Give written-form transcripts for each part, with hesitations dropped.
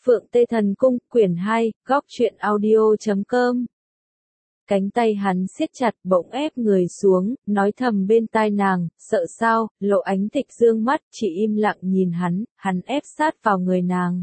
Phượng Tê Thần Cung, quyển 2, góc truyện audio.com. Cánh tay hắn siết chặt bỗng ép người xuống, nói thầm bên tai nàng, sợ sao, Lộ Ánh Tịch dương mắt, chỉ im lặng nhìn hắn ép sát vào người nàng.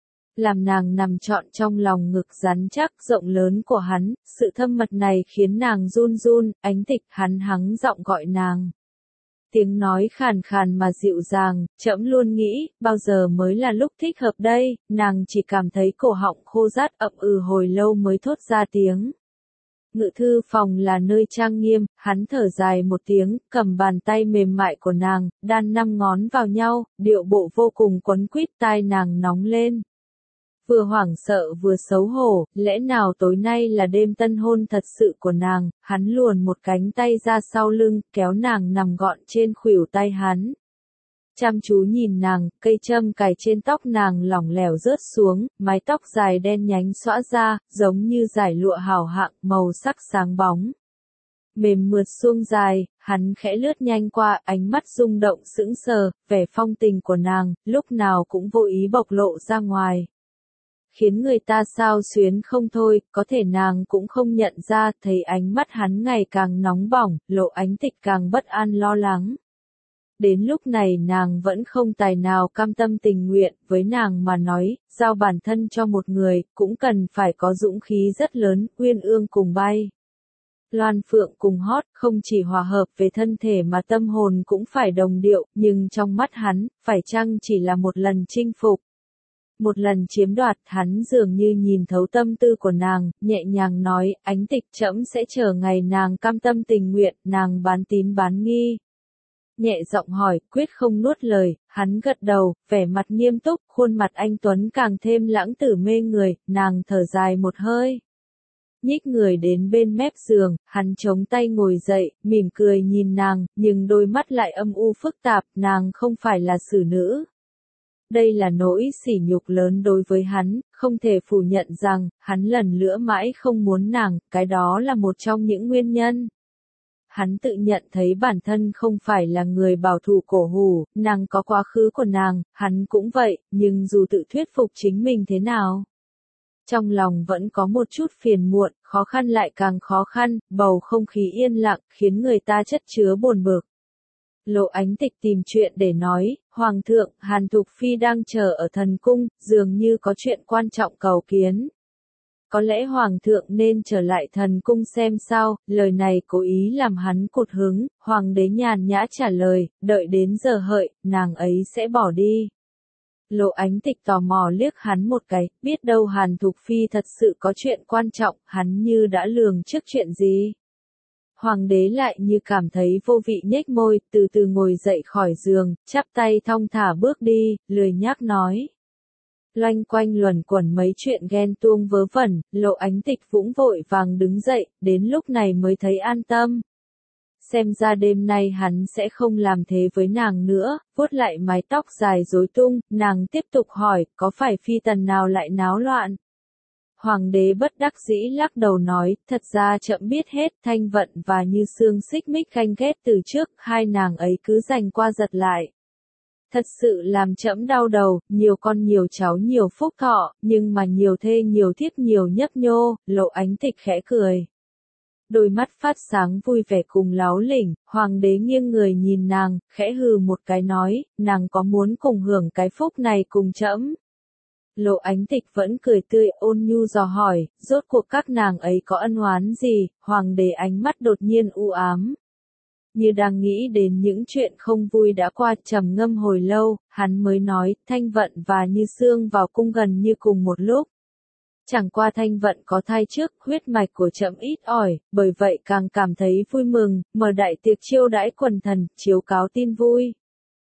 Làm nàng nằm trọn trong lòng ngực rắn chắc rộng lớn của hắn, sự thâm mật này khiến nàng run run, Ánh Tịch, hắn hắng giọng gọi nàng. Tiếng nói khàn khàn mà dịu dàng, trẫm luôn nghĩ, bao giờ mới là lúc thích hợp đây, nàng chỉ cảm thấy cổ họng khô rát ậm hồi lâu mới thốt ra tiếng. Ngự thư phòng là nơi trang nghiêm, hắn thở dài một tiếng, cầm bàn tay mềm mại của nàng, đan 5 ngón vào nhau, điệu bộ vô cùng quấn quýt, tai nàng nóng lên. Vừa hoảng sợ vừa xấu hổ, lẽ nào tối nay là đêm tân hôn thật sự của nàng, hắn luồn một cánh tay ra sau lưng, kéo nàng nằm gọn trên khuỷu tay hắn. Chăm chú nhìn nàng, cây châm cài trên tóc nàng lỏng lẻo rớt xuống, mái tóc dài đen nhánh xõa ra, giống như dải lụa hào hạng, màu sắc sáng bóng. Mềm mượt suông dài, hắn khẽ lướt nhanh qua, ánh mắt rung động sững sờ, vẻ phong tình của nàng, lúc nào cũng vô ý bộc lộ ra ngoài. Khiến người ta xao xuyến không thôi, có thể nàng cũng không nhận ra, thấy ánh mắt hắn ngày càng nóng bỏng, Lộ Ánh Tịch càng bất an lo lắng. Đến lúc này nàng vẫn không tài nào cam tâm tình nguyện, với nàng mà nói, giao bản thân cho một người, cũng cần phải có dũng khí rất lớn, uyên ương cùng bay. Loan phượng cùng hót, không chỉ hòa hợp về thân thể mà tâm hồn cũng phải đồng điệu, nhưng trong mắt hắn, phải chăng chỉ là một lần chinh phục. Một lần chiếm đoạt, hắn dường như nhìn thấu tâm tư của nàng, nhẹ nhàng nói, Ánh Tịch, trẫm sẽ chờ ngày nàng cam tâm tình nguyện, nàng bán tín bán nghi. Nhẹ giọng hỏi, quyết không nuốt lời, hắn gật đầu, vẻ mặt nghiêm túc, khuôn mặt anh tuấn càng thêm lãng tử mê người, nàng thở dài một hơi. Nhích người đến bên mép giường, hắn chống tay ngồi dậy, mỉm cười nhìn nàng, nhưng đôi mắt lại âm u phức tạp, nàng không phải là xử nữ. Đây là nỗi sỉ nhục lớn đối với hắn, không thể phủ nhận rằng, hắn lần nữa mãi không muốn nàng, cái đó là một trong những nguyên nhân. Hắn tự nhận thấy bản thân không phải là người bảo thủ cổ hủ, nàng có quá khứ của nàng, hắn cũng vậy, nhưng dù tự thuyết phục chính mình thế nào. Trong lòng vẫn có một chút phiền muộn, khó khăn lại càng khó khăn, bầu không khí yên lặng, khiến người ta chất chứa buồn bực. Lộ Ánh Tịch tìm chuyện để nói, Hoàng thượng, Hàn Thục Phi đang chờ ở thần cung, dường như có chuyện quan trọng cầu kiến. Có lẽ Hoàng thượng nên trở lại thần cung xem sao, lời này cố ý làm hắn cụt hứng, Hoàng đế nhàn nhã trả lời, đợi đến giờ hợi, nàng ấy sẽ bỏ đi. Lộ Ánh Tịch tò mò liếc hắn một cái, biết đâu Hàn Thục Phi thật sự có chuyện quan trọng, hắn như đã lường trước chuyện gì. Hoàng đế lại như cảm thấy vô vị nhếch môi, từ từ ngồi dậy khỏi giường, chắp tay thong thả bước đi, lười nhác nói. Loanh quanh luẩn quẩn mấy chuyện ghen tuông vớ vẩn, Lộ Ánh Tịch vũng vội vàng đứng dậy, đến lúc này mới thấy an tâm. Xem ra đêm nay hắn sẽ không làm thế với nàng nữa, vuốt lại mái tóc dài rối tung, nàng tiếp tục hỏi, có phải phi tần nào lại náo loạn? Hoàng đế bất đắc dĩ lắc đầu nói, thật ra trẫm biết hết, Thanh Vận và Như Sương xích mích ganh ghét từ trước, hai nàng ấy cứ giành qua giật lại. Thật sự làm trẫm đau đầu, nhiều con nhiều cháu nhiều phúc thọ, nhưng mà nhiều thê nhiều thiếp nhiều nhấp nhô, Lộ Ánh Tịch khẽ cười. Đôi mắt phát sáng vui vẻ cùng láo lỉnh, hoàng đế nghiêng người nhìn nàng, khẽ hừ một cái nói, nàng có muốn cùng hưởng cái phúc này cùng trẫm? Lộ Ánh Tịch vẫn cười tươi ôn nhu dò hỏi, rốt cuộc các nàng ấy có ân oán gì, hoàng đế ánh mắt đột nhiên u ám. Như đang nghĩ đến những chuyện không vui đã qua, trầm ngâm hồi lâu, hắn mới nói, Thanh Vận và Như Sương vào cung gần như cùng một lúc. Chẳng qua Thanh Vận có thai trước, huyết mạch của trẫm ít ỏi, bởi vậy càng cảm thấy vui mừng, mở đại tiệc chiêu đãi quần thần, chiếu cáo tin vui.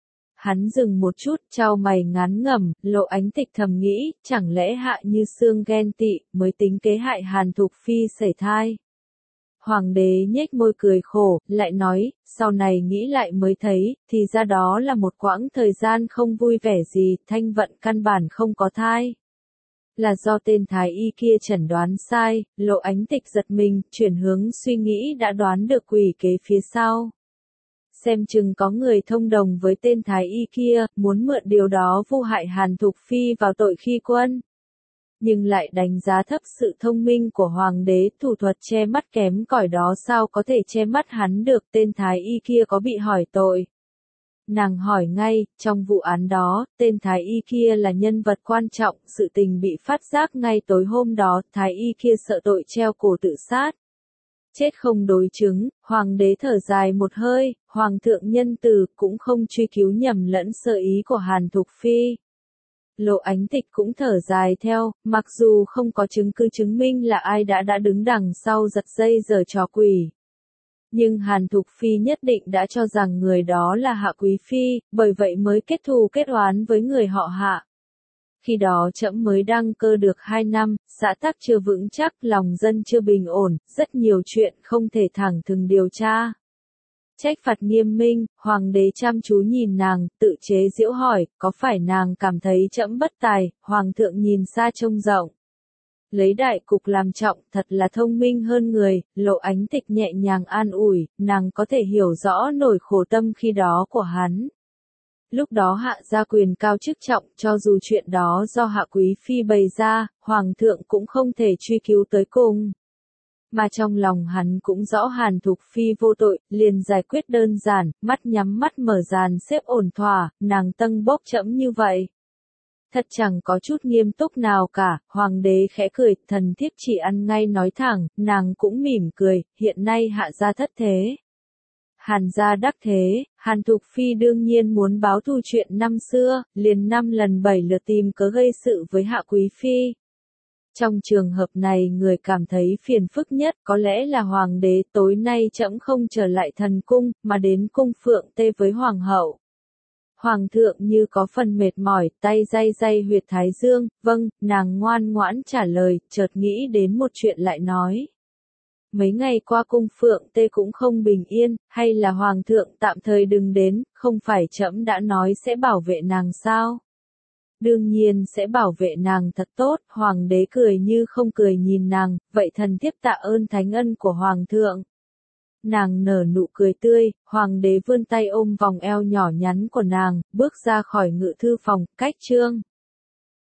Hắn dừng một chút, chau mày ngán ngẩm, Lộ Ánh Tịch thầm nghĩ, chẳng lẽ Hạ Như Sương ghen tị, mới tính kế hại Hàn Thục Phi sẩy thai. Hoàng đế nhếch môi cười khổ, lại nói, sau này nghĩ lại mới thấy, thì ra đó là một quãng thời gian không vui vẻ gì, Thanh Vận căn bản không có thai. Là do tên thái y kia chẩn đoán sai, Lộ Ánh Tịch giật mình, chuyển hướng suy nghĩ đã đoán được quỷ kế phía sau. Xem chừng có người thông đồng với tên thái y kia, muốn mượn điều đó vu hại Hàn Thục Phi vào tội khi quân. nhưng lại đánh giá thấp sự thông minh của hoàng đế. Thủ thuật che mắt kém cỏi đó sao có thể che mắt hắn được. Tên thái y kia có bị hỏi tội. Nàng hỏi ngay, trong vụ án đó, tên thái y kia là nhân vật quan trọng, sự tình bị phát giác ngay tối hôm đó, thái y kia sợ tội treo cổ tự sát. Chết không đối chứng, hoàng đế thở dài một hơi, hoàng thượng nhân từ cũng không truy cứu nhầm lẫn sơ ý của Hàn Thục Phi. Lộ Ánh Tịch cũng thở dài theo, mặc dù không có chứng cứ chứng minh là ai đã đứng đằng sau giật dây giở trò quỷ. Nhưng Hàn Thục Phi nhất định đã cho rằng người đó là Hạ Quý Phi, bởi vậy mới kết thù kết oán với người họ Hạ. Khi đó trẫm mới đăng cơ được 2 năm, xã tắc chưa vững chắc, lòng dân chưa bình ổn, rất nhiều chuyện không thể thẳng thừng điều tra. Trách phạt nghiêm minh, hoàng đế chăm chú nhìn nàng, tự chế giễu hỏi, có phải nàng cảm thấy trẫm bất tài, hoàng thượng nhìn xa trông rộng. Lấy đại cục làm trọng, thật là thông minh hơn người. Lộ Ánh Tịch nhẹ nhàng an ủi, nàng có thể hiểu rõ nỗi khổ tâm khi đó của hắn. Lúc đó Hạ gia quyền cao chức trọng, cho dù chuyện đó do Hạ Quý Phi bày ra, hoàng thượng cũng không thể truy cứu tới cùng. Mà trong lòng hắn cũng rõ Hàn Thục Phi vô tội, liền giải quyết đơn giản, mắt nhắm mắt mở dàn xếp ổn thỏa, nàng tâng bốc trẫm như vậy. Thật chẳng có chút nghiêm túc nào cả. Hoàng đế khẽ cười, thần thiếp chỉ ăn ngay nói thẳng. Nàng cũng mỉm cười, hiện nay Hạ gia thất thế, Hàn gia đắc thế. Hàn Thục Phi đương nhiên muốn báo thù chuyện năm xưa, liền 5 lần 7 lượt tìm cớ gây sự với Hạ Quý Phi. Trong trường hợp này người cảm thấy phiền phức nhất có lẽ là hoàng đế. Tối nay trẫm không trở lại thần cung, mà đến cung Phượng Tê với hoàng hậu. Hoàng thượng như có phần mệt mỏi, tay day day huyệt thái dương. Vâng, nàng ngoan ngoãn trả lời, chợt nghĩ đến một chuyện lại nói. Mấy ngày qua cung Phượng Tê cũng không bình yên, hay là hoàng thượng tạm thời đừng đến, không phải trẫm đã nói sẽ bảo vệ nàng sao? Đương nhiên sẽ bảo vệ nàng thật tốt. Hoàng đế cười như không cười nhìn nàng, vậy thần thiếp tạ ơn thánh ân của hoàng thượng. Nàng nở nụ cười tươi, hoàng đế vươn tay ôm vòng eo nhỏ nhắn của nàng, bước ra khỏi ngự thư phòng, cách trương.